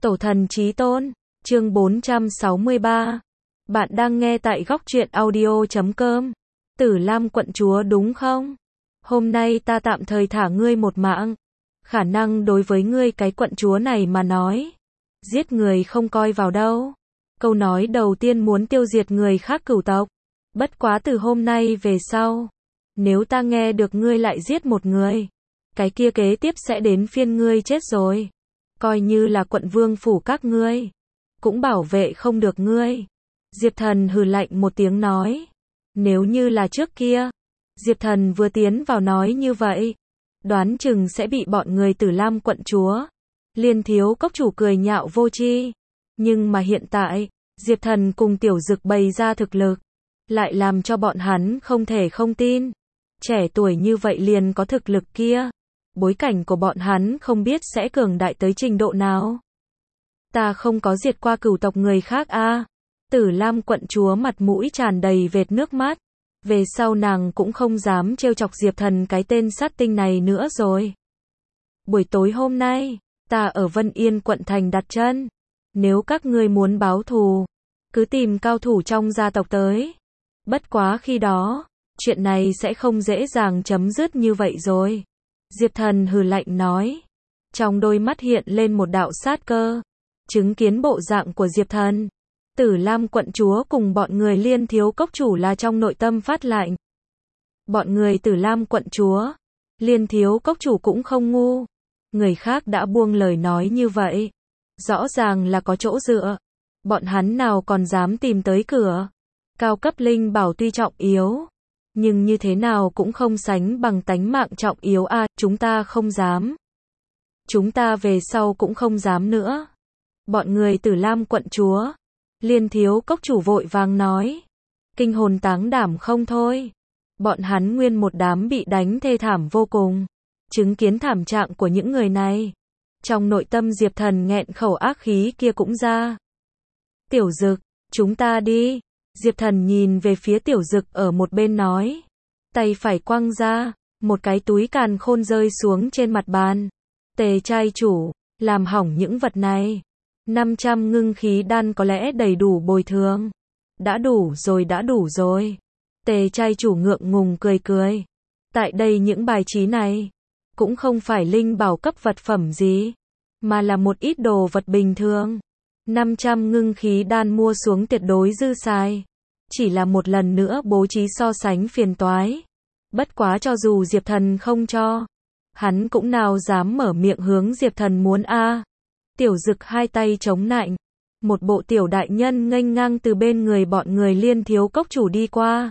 Tổ thần chí tôn, chương 463. Bạn đang nghe tại góc truyện audio.com. Tử Lam quận chúa đúng không? Hôm nay ta tạm thời thả ngươi một mạng. Khả năng đối với ngươi cái quận chúa này mà nói, giết người không coi vào đâu. Câu nói đầu tiên muốn tiêu diệt người khác cửu tộc. Bất quá từ hôm nay về sau, nếu ta nghe được ngươi lại giết một người, cái kia kế tiếp sẽ đến phiên ngươi chết rồi. Coi như là quận vương phủ các ngươi, cũng bảo vệ không được ngươi. Diệp Thần hừ lạnh một tiếng nói. Nếu như là trước kia, Diệp Thần vừa tiến vào nói như vậy, đoán chừng sẽ bị bọn người Tử Lam quận chúa, Liên Thiếu cốc chủ cười nhạo vô tri. Nhưng mà hiện tại, Diệp Thần cùng Tiểu Dực bày ra thực lực, lại làm cho bọn hắn không thể không tin. Trẻ tuổi như vậy liền có thực lực kia, bối cảnh của bọn hắn không biết sẽ cường đại tới trình độ nào. Ta không có diệt qua cửu tộc người khác a. Tử Lam quận chúa mặt mũi tràn đầy vệt nước mắt. Về sau nàng cũng không dám trêu chọc Diệp Thần cái tên sát tinh này nữa rồi. Buổi tối hôm nay, ta ở Vân Yên quận thành đặt chân. Nếu các ngươi muốn báo thù, cứ tìm cao thủ trong gia tộc tới. Bất quá khi đó, chuyện này sẽ không dễ dàng chấm dứt như vậy rồi. Diệp Thần hừ lạnh nói. Trong đôi mắt hiện lên một đạo sát cơ. Chứng kiến bộ dạng của Diệp Thần, Tử Lam quận chúa cùng bọn người Liên Thiếu cốc chủ là trong nội tâm phát lạnh. Bọn người Tử Lam quận chúa, Liên Thiếu cốc chủ cũng không ngu. Người khác đã buông lời nói như vậy, rõ ràng là có chỗ dựa. Bọn hắn nào còn dám tìm tới cửa. Cao cấp linh bảo tuy trọng yếu, nhưng như thế nào cũng không sánh bằng tánh mạng trọng yếu a. Chúng ta không dám. Chúng ta về sau cũng không dám nữa. Bọn người Tử Lam quận chúa, Liên Thiếu cốc chủ vội vàng nói. Kinh hồn táng đảm không thôi. Bọn hắn nguyên một đám bị đánh thê thảm vô cùng. Chứng kiến thảm trạng của những người này, trong nội tâm Diệp Thần nghẹn khẩu ác khí kia cũng ra. Tiểu Dực, chúng ta đi. Diệp Thần nhìn về phía Tiểu Dực ở một bên nói. Tay phải quăng ra, một cái túi càn khôn rơi xuống trên mặt bàn. Tề trai chủ, làm hỏng những vật này. 500 ngưng khí đan có lẽ đầy đủ bồi thường. Đã đủ rồi, đã đủ rồi. Tề trai chủ ngượng ngùng cười cười. Tại đây những bài trí này, cũng không phải linh bảo cấp vật phẩm gì, mà là một ít đồ vật bình thường. 500 ngưng khí đan mua xuống tuyệt đối dư xài. Chỉ là một lần nữa bố trí so sánh phiền toái. Bất quá cho dù Diệp Thần không cho, hắn cũng nào dám mở miệng hướng Diệp Thần muốn a. Tiểu Dực hai tay chống nạnh, một bộ tiểu đại nhân nghênh ngang từ bên người bọn người Liên Thiếu cốc chủ đi qua.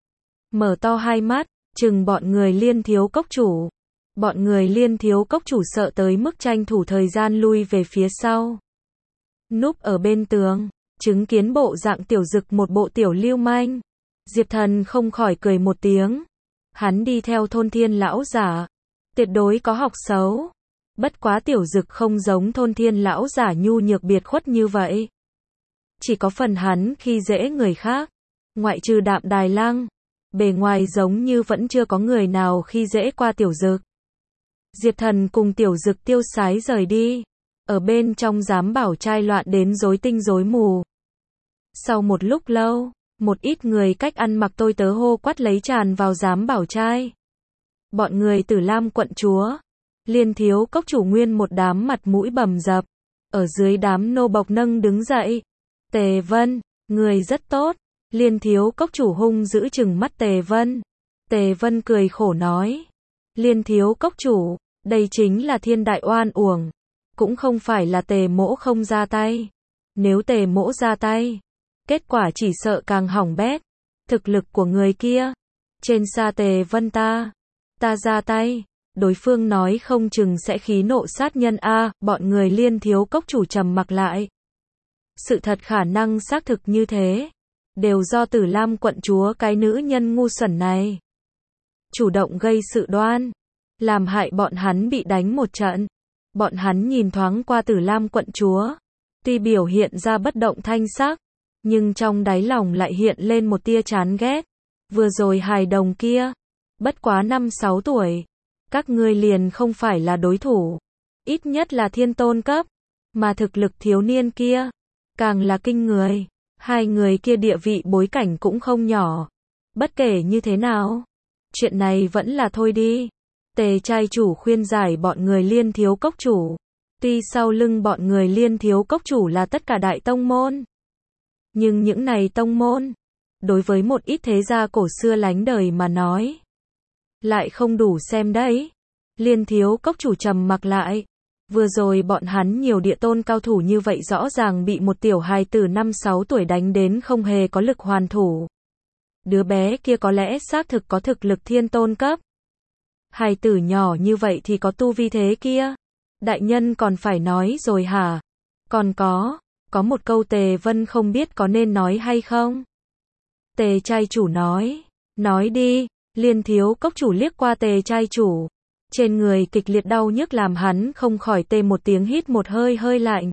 Mở to hai mắt, chừng bọn người Liên Thiếu cốc chủ. Bọn người Liên Thiếu cốc chủ sợ tới mức tranh thủ thời gian lui về phía sau. Núp ở bên tường, chứng kiến bộ dạng Tiểu Dực một bộ tiểu lưu manh. Diệp Thần không khỏi cười một tiếng. Hắn đi theo thôn thiên lão giả, tuyệt đối có học xấu. Bất quá Tiểu Dực không giống thôn thiên lão giả nhu nhược biệt khuất như vậy. Chỉ có phần hắn khi dễ người khác. Ngoại trừ Đạm Đài Lăng, bề ngoài giống như vẫn chưa có người nào khi dễ qua Tiểu Dực. Diệp Thần cùng Tiểu Dực tiêu sái rời đi. Ở bên trong giám bảo trai loạn đến rối tinh rối mù. Sau một lúc lâu, một ít người cách ăn mặc tôi tớ hô quát lấy tràn vào giám bảo trai. Bọn người Tử Lam quận chúa, Liên Thiếu cốc chủ nguyên một đám mặt mũi bầm dập. Ở dưới đám nô bộc nâng đứng dậy. Tề Vân, người rất tốt. Liên Thiếu cốc chủ hung giữ chừng mắt Tề Vân. Tề Vân cười khổ nói. Liên Thiếu cốc chủ, đây chính là thiên đại oan uổng. Cũng không phải là Tề mỗ không ra tay. Nếu Tề mỗ ra tay, kết quả chỉ sợ càng hỏng bét. Thực lực của người kia, trên xa Tề Vân ta ra tay, đối phương nói không chừng sẽ khí nộ sát nhân a. Bọn người Liên Thiếu cốc chủ trầm mặc lại. Sự thật khả năng xác thực như thế, đều do Tử Lam quận chúa cái nữ nhân ngu xuẩn này chủ động gây sự đoan, làm hại bọn hắn bị đánh một trận. Bọn hắn nhìn thoáng qua Tử Lam quận chúa, tuy biểu hiện ra bất động thanh sắc, nhưng trong đáy lòng lại hiện lên một tia chán ghét. Vừa rồi hài đồng kia, bất quá 5-6 tuổi, các ngươi liền không phải là đối thủ. Ít nhất là thiên tôn cấp. Mà thực lực thiếu niên kia, càng là kinh người. Hai người kia địa vị bối cảnh cũng không nhỏ. Bất kể như thế nào, chuyện này vẫn là thôi đi. Tề trai chủ khuyên giải bọn người Liên Thiếu Cốc chủ. Tuy sau lưng bọn người Liên Thiếu Cốc chủ là tất cả đại tông môn, nhưng những này tông môn, đối với một ít thế gia cổ xưa lánh đời mà nói, lại không đủ xem đấy. Liên Thiếu Cốc chủ trầm mặc lại. Vừa rồi bọn hắn nhiều địa tôn cao thủ như vậy rõ ràng bị một tiểu hài tử 5-6 tuổi đánh đến không hề có lực hoàn thủ. Đứa bé kia có lẽ xác thực có thực lực thiên tôn cấp. Hài tử nhỏ như vậy thì có tu vi thế kia. Đại nhân còn phải nói rồi hả? Còn có một câu Tề Vân không biết có nên nói hay không? Tề trai chủ nói đi. Liên Thiếu Cốc chủ liếc qua Tề trai chủ. Trên người kịch liệt đau nhức làm hắn không khỏi tê một tiếng hít một hơi hơi lạnh.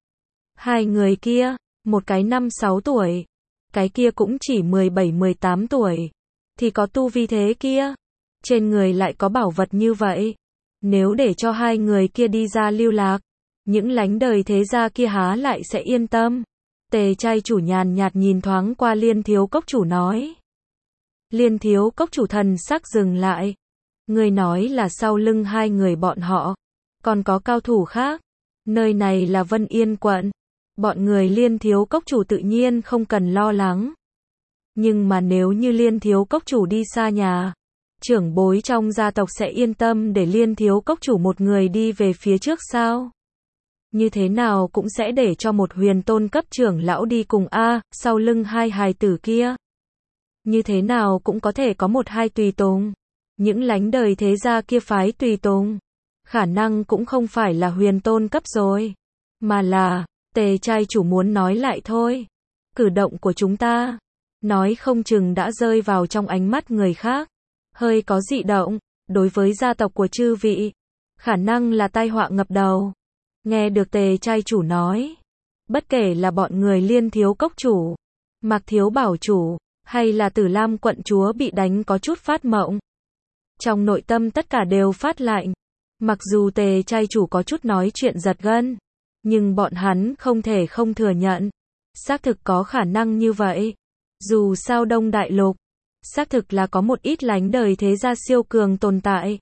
Hai người kia, một cái 5-6 tuổi, cái kia cũng chỉ 17-18 tuổi, thì có tu vi thế kia, trên người lại có bảo vật như vậy. Nếu để cho hai người kia đi ra lưu lạc, những lánh đời thế gia kia há lại sẽ yên tâm. Tề trai chủ nhàn nhạt nhìn thoáng qua Liên Thiếu Cốc chủ nói. Liên Thiếu Cốc chủ thần sắc dừng lại. Người nói là sau lưng hai người bọn họ, còn có cao thủ khác. Nơi này là Vân Yên quận. Bọn người Liên Thiếu Cốc chủ tự nhiên không cần lo lắng. Nhưng mà nếu như Liên Thiếu Cốc chủ đi xa nhà, trưởng bối trong gia tộc sẽ yên tâm để Liên Thiếu Cốc chủ một người đi về phía trước sao? Như thế nào cũng sẽ để cho một huyền tôn cấp trưởng lão đi cùng sau lưng hai hài tử kia. Như thế nào cũng có thể có một hai tùy tùng. Những lánh đời thế gia kia phái tùy tùng, khả năng cũng không phải là huyền tôn cấp rồi, mà là, Tề trai chủ muốn nói lại thôi. Cử động của chúng ta, nói không chừng đã rơi vào trong ánh mắt người khác, hơi có dị động, đối với gia tộc của chư vị, khả năng là tai họa ngập đầu. Nghe được Tề trai chủ nói, bất kể là bọn người Liên Thiếu Cốc chủ, Mạc Thiếu Bảo chủ, hay là Tử Lam quận chúa bị đánh có chút phát mộng. Trong nội tâm tất cả đều phát lạnh. Mặc dù Tề trai chủ có chút nói chuyện giật gân, nhưng bọn hắn không thể không thừa nhận. Xác thực có khả năng như vậy. Dù sao Đông Đại Lục, xác thực là có một ít lánh đời thế gia siêu cường tồn tại.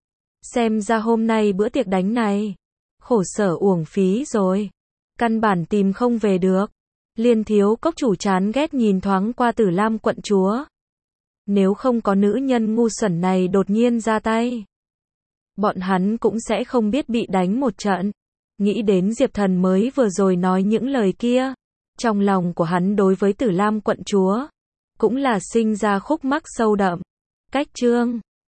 Xem ra hôm nay bữa tiệc đánh này, khổ sở uổng phí rồi. Căn bản tìm không về được. Liên Thiếu Cốc chủ chán ghét nhìn thoáng qua Tử Lam quận chúa. Nếu không có nữ nhân ngu xuẩn này đột nhiên ra tay, bọn hắn cũng sẽ không biết bị đánh một trận. Nghĩ đến Diệp Thần mới vừa rồi nói những lời kia, trong lòng của hắn đối với Tử Lam quận chúa cũng là sinh ra khúc mắc sâu đậm. Cách chương